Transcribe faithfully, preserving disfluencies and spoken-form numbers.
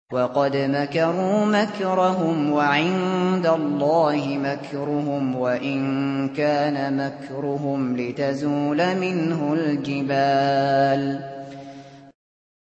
وَقَدْ مَكَرُوا مَكْرَهُمْ وَعِندَ اللَّهِ مَكْرُهُمْ وَإِن كَانَ مَكْرُهُمْ لِتَزُولَ مِنْهُ الْجِبَالُ